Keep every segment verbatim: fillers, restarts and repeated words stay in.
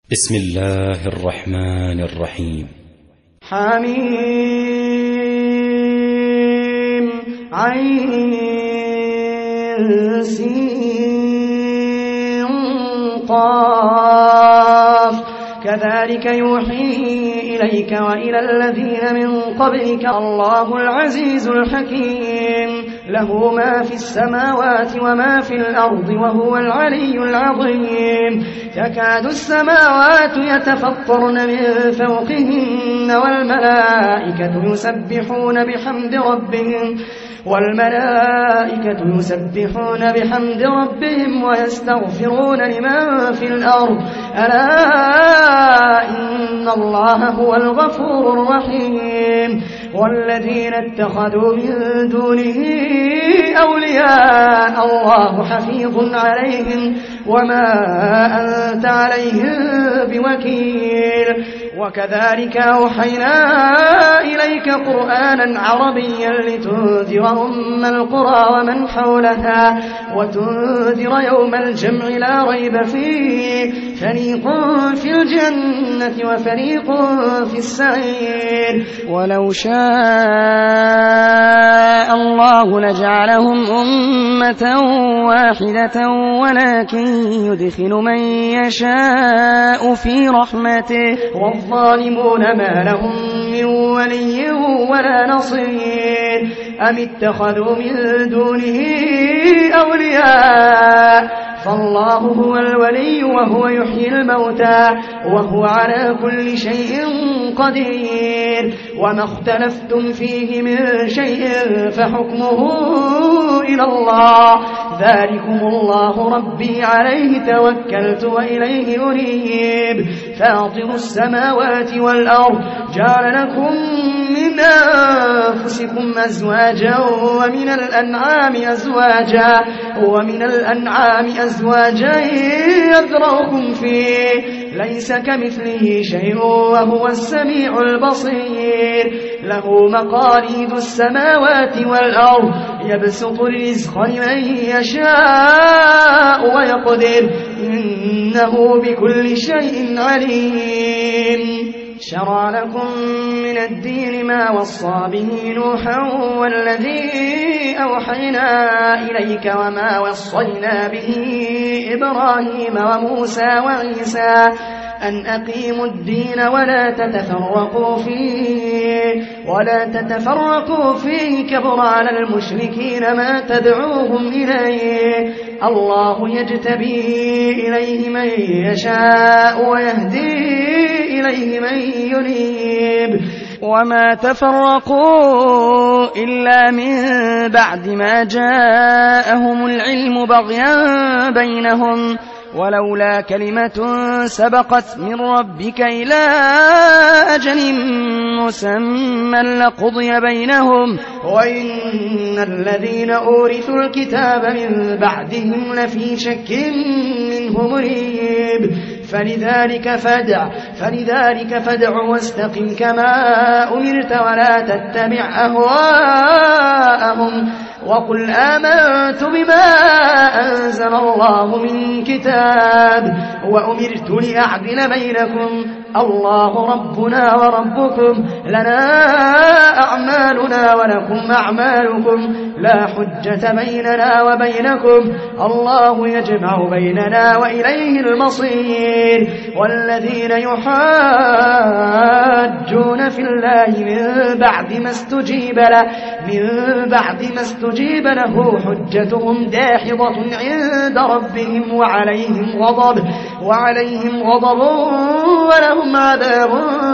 بسم الله الرحمن الرحيم. حميم عين سين قاف كذلك يوحي إليك وإلى الذين من قبلك الله العزيز الحكيم له ما في السماوات وما في الأرض وهو العلي العظيم تكاد السماوات يتفطرن من فوقهن والملائكة يسبحون بحمد ربهم والملائكة يسبحون بحمد ربهم ويستغفرون لمن في الأرض ألا إن الله هو الغفور الرحيم والذين اتخذوا من دونه أولياء الله حفيظ عليهم وما أنت عليهم بوكيل وكذلك أوحينا إليك قرآنا عربيا لتنذر أم القرى ومن حولها وتنذر يوم الجمع لا ريب فيه فريق في الجنة وفريق في السعير ولو شاء الله لجعلهم أمة واحدة ولكن يدخل من يشاء في رحمته والظالمون ما لهم من ولي ولا نصير أم اتخذوا من دونه أولياء فالله هو الولي وهو يحيي الموتى وهو على كل شيء قدير وما اختلفتم فيه من شيء فحكمه إلى الله ذلكم الله ربي عليه توكلت وإليه أنيب فاطر السماوات والأرض جعل لكم من أنفسكم أزواجا ومن الأنعام أزواجا ومن الأنعام أزواجا يذرأكم فيه ليس كمثله شيء وهو السميع البصير له مقاليد السماوات والأرض يبسط الرزق لمن يشاء ويقدر إنه بكل شيء عليم شرع لكم من الدين ما وصى به نوحا والذي أوحينا إليك وما وصينا به إبراهيم وموسى وعيسى أن أقيموا الدين ولا تتفرقوا فيه ولا تتفرقوا فيه كبر على المشركين ما تدعوهم إليه الله يجتبي إليه من يشاء ويهدي إليه من ينيب وما تفرقوا إلا من بعد ما جاءهم العلم بغيا بينهم ولولا كلمة سبقت من ربك إلى أجل مسمى لقضي بينهم وإن الذين أورثوا الكتاب من بعدهم لفي شك منه مريب فلذلك فادع فلذلك فادع واستقم كما أمرت ولا تتبع أهواءهم وقل آمنت بما أنزل الله من كتاب وأمرت لأعدل بينكم الله ربنا وربكم لنا أعمالنا ولكم أعمالكم لا حجة بيننا وبينكم الله يجمع بيننا وإليه المصير والذين يحاجون في الله من بعد ما استجيب له من بعد ما استجيب له حجتهم داحضة عند ربهم وعليهم غضب وعليهم غضب ولهم عذاب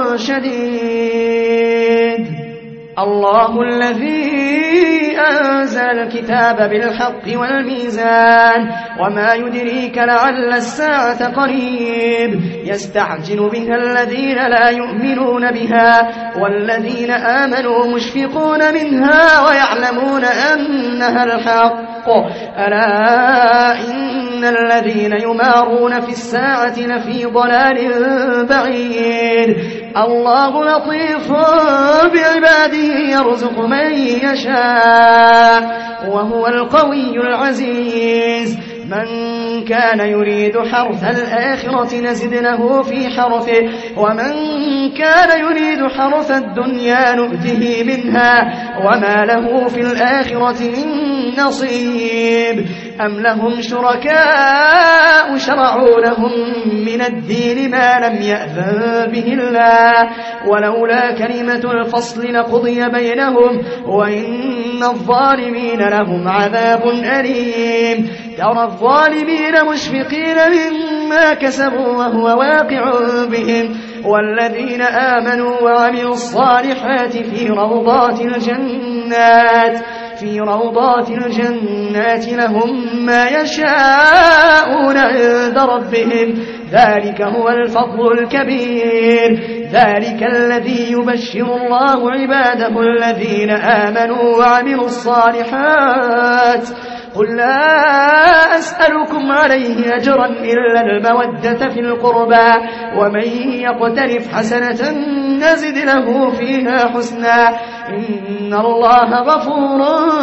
شديد الله الذي أنزل الكتاب بالحق والميزان وما يدريك لعل الساعة قريب يستعجل بها الذين لا يؤمنون بها والذين آمنوا مشفقون منها ويعلمون أنها الحق ألا إن الذين يمارون في الساعة لفي ضلال بعيد الله لطيف بعباده يرزق من يشاء وهو القوي العزيز من كان يريد حرث الآخرة نزد له في حرثه ومن كان يريد حرث الدنيا نؤته منها وما له في الآخرة من نصيب أم لهم شركاء شرعوا لهم من الدين ما لم يأذن به الله ولولا كلمة الفصل لقضي بينهم وإن الظالمين لهم عذاب أليم ترى الظالمين مشفقين مما كسبوا وهو واقع بهم والذين آمنوا وعملوا الصالحات في روضات الجنات في روضات الجنات لهم ما يشاءون عند ربهم ذلك هو الفضل الكبير ذلك الذي يبشر الله عباده الذين آمنوا وعملوا الصالحات قل لا أسألكم عليه أجرا إلا المودة في القربى ومن يقترف حسنة نزد له فيها حسنا إن الله غفور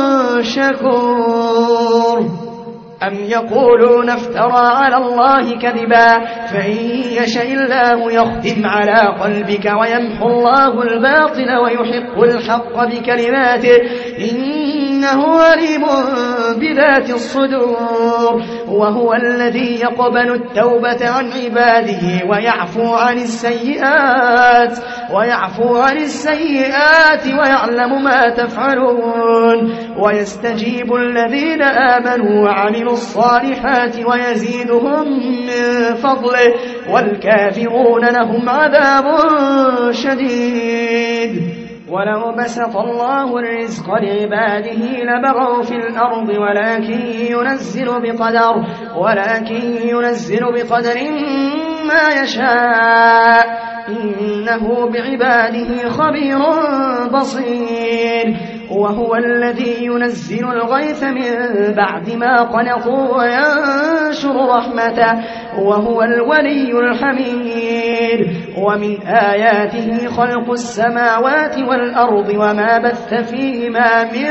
شكور أم يقولون افترى على الله كذبا فإن يشاء الله يختم على قلبك ويمحو الله الباطل ويحق الحق بكلماته إنه عليم بذات الصدور وهو الذي يقبل التوبة عن عباده ويعفو عن السيئات ويعفو عن السيئات ويعلم ما تفعلون ويستجيب الذين آمنوا وعملوا الصالحات ويزيدهم من فضله والكافرون لهم عذاب شديد ولو بسط الله الرزق لعباده لبغوا في الأرض ولكن ينزل بقدر ولكن ينزل بقدر ما يشاء إنه بعباده خبير بصير وهو الذي ينزل الغيث من بعد ما قنطوا وينشر رحمته وهو الولي الحميد ومن آياته خلق السماوات والأرض وما بث فيهما من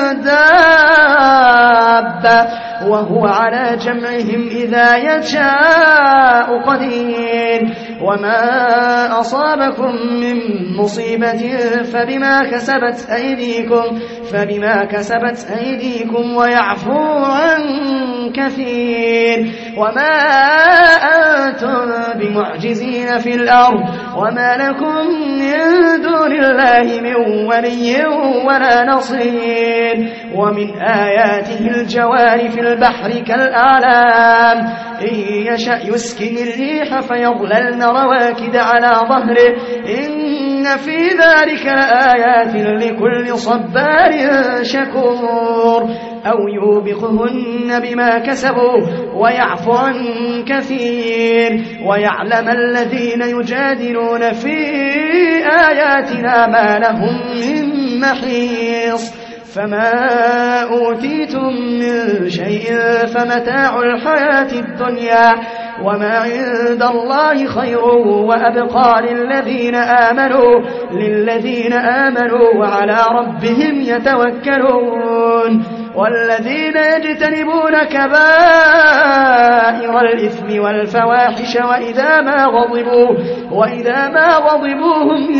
دابة وهو على جمعهم إذا يشاء قدير وما أصابكم من مصيبة فبما كسبت أيديكم فبما كسبت أيديكم ويعفو عن كثير وما أنتم بمعجزين في الأرض وما لكم من دون الله من ولي ولا نصير ومن آياته الجوار في البحر كالأعلام إن يشأ يسكن الريح فيظللن رواكد على ظهره إن في ذلك لآيات لكل صبار شكور أو يوبقهن بما كسبوا ويعفو عن كثير ويعلم الذين يجادلون في آياتنا ما لهم من محيص فما أوتيتم من شيء فمتاع الحياة الدنيا وما عند الله خير وأبقى للذين آمنوا للذين آمنوا وعلى ربهم يتوكلون والذين يجتنبون كبائر الإثم والفواحش وإذا ما غضبوا وإذا ما غضبوا هم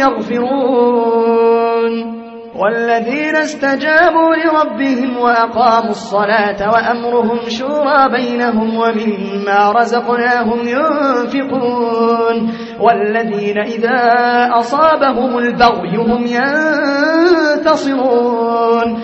يغفرون والذين استجابوا لربهم وأقاموا الصلاة وأمرهم شورى بينهم ومما رزقناهم ينفقون والذين إذا أصابهم البغي هم ينتصرون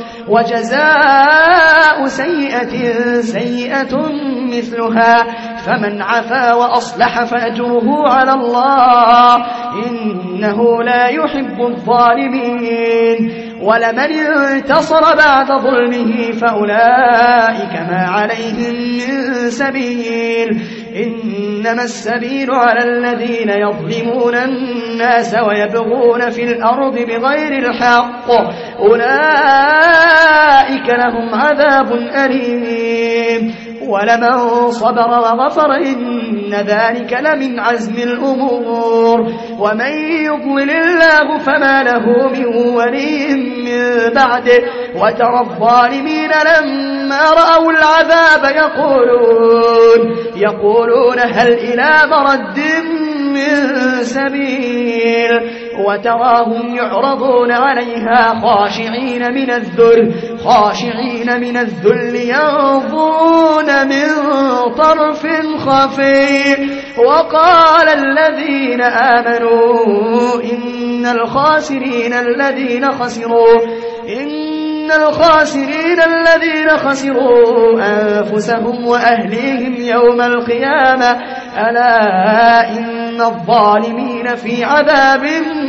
وجزاء سيئة سيئة مثلها فمن عفا وأصلح فأجره على الله إنه لا يحب الظالمين ولمن انتصر بعد ظلمه فأولئك ما عليهم من سبيل إنما السبيل على الذين يظلمون الناس ويبغون في الأرض بغير الحق أولئك لهم عذاب أليم ولمن صبر وغفر إن ذلك لمن عزم الأمور ومن يضلل الله فما له من ولي من بعده وترى الظالمين لما فلما رأوا العذاب يقولون, يقولون هل إلى مرد من سبيل وتراهم يعرضون عليها خاشعين من الذل خاشعين من الذل ينظرون من طرف خفي. وقال الذين آمنوا إن الخاسرين الذين خسروا إن الخاسرين الذين خسروا أنفسهم وأهليهم يوم القيامة ألا إن الظالمين في عذاب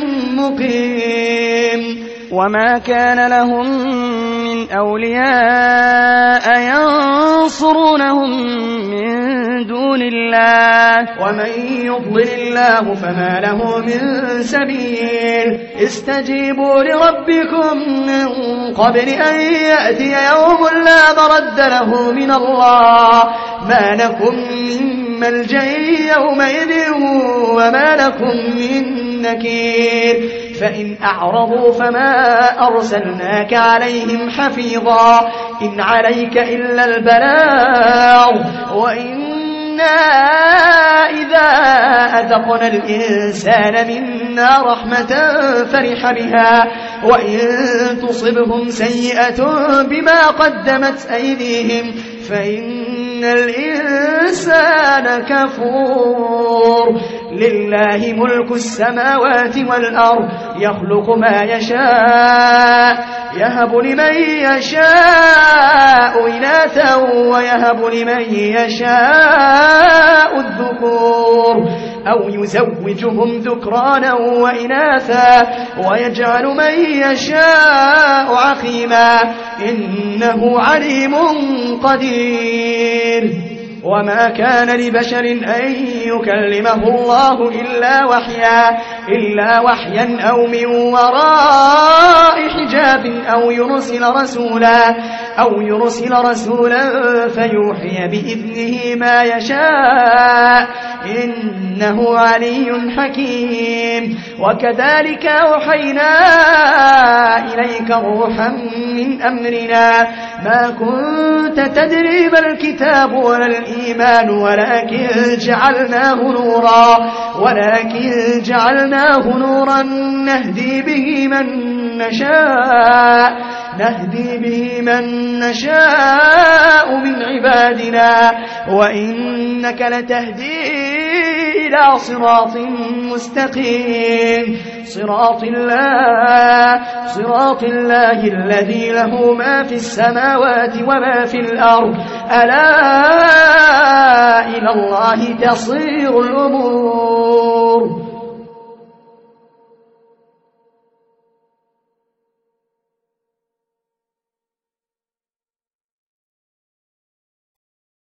مقيم. وما كان لهم من أولياء ينصرونهم من دون الله ومن يضلل الله فما له من سبيل. استجيبوا لربكم من قبل أن يأتي يوم لا مرد له من الله ما لكم من ملجأ يومئذ وما لكم من نكير. فإن أعرضوا فما أرسلناك عليهم حفيظا إن عليك إلا البلاغ وإنا إذا أذقنا الإنسان منا رحمة فرح بها وإن تصبهم سيئة بما قدمت أيديهم فإن الإنسان كفور. لله ملك السماوات والأرض يخلق ما يشاء يهب لمن يشاء إناثا ويهب لمن يشاء الذكور أو يزوجهم ذكرانا وإناثا ويجعل من يشاء عقيما إنه عليم قدير. وما كان لبشر أن يكلمه الله إلا وحيا إلا وحيا أو من وراء حجاب أو يرسل رسولا أو يرسل رسولا فيوحي بإذنه ما يشاء إنه علي حكيم. وكذلك أوحينا إليك روحا من أمرنا ما كنت تدري ما الكتاب ولا الإيمان ولكن جعلناه نورا ولكن جعلناه نورا نهدي به من نشاء نهدي به من نشاء من عبادنا وإنك لتهدي إلى صراط مستقيم صراط الله صراط الله الذي له ما في السماوات وما في الأرض ألا إلى الله تصير الأمور.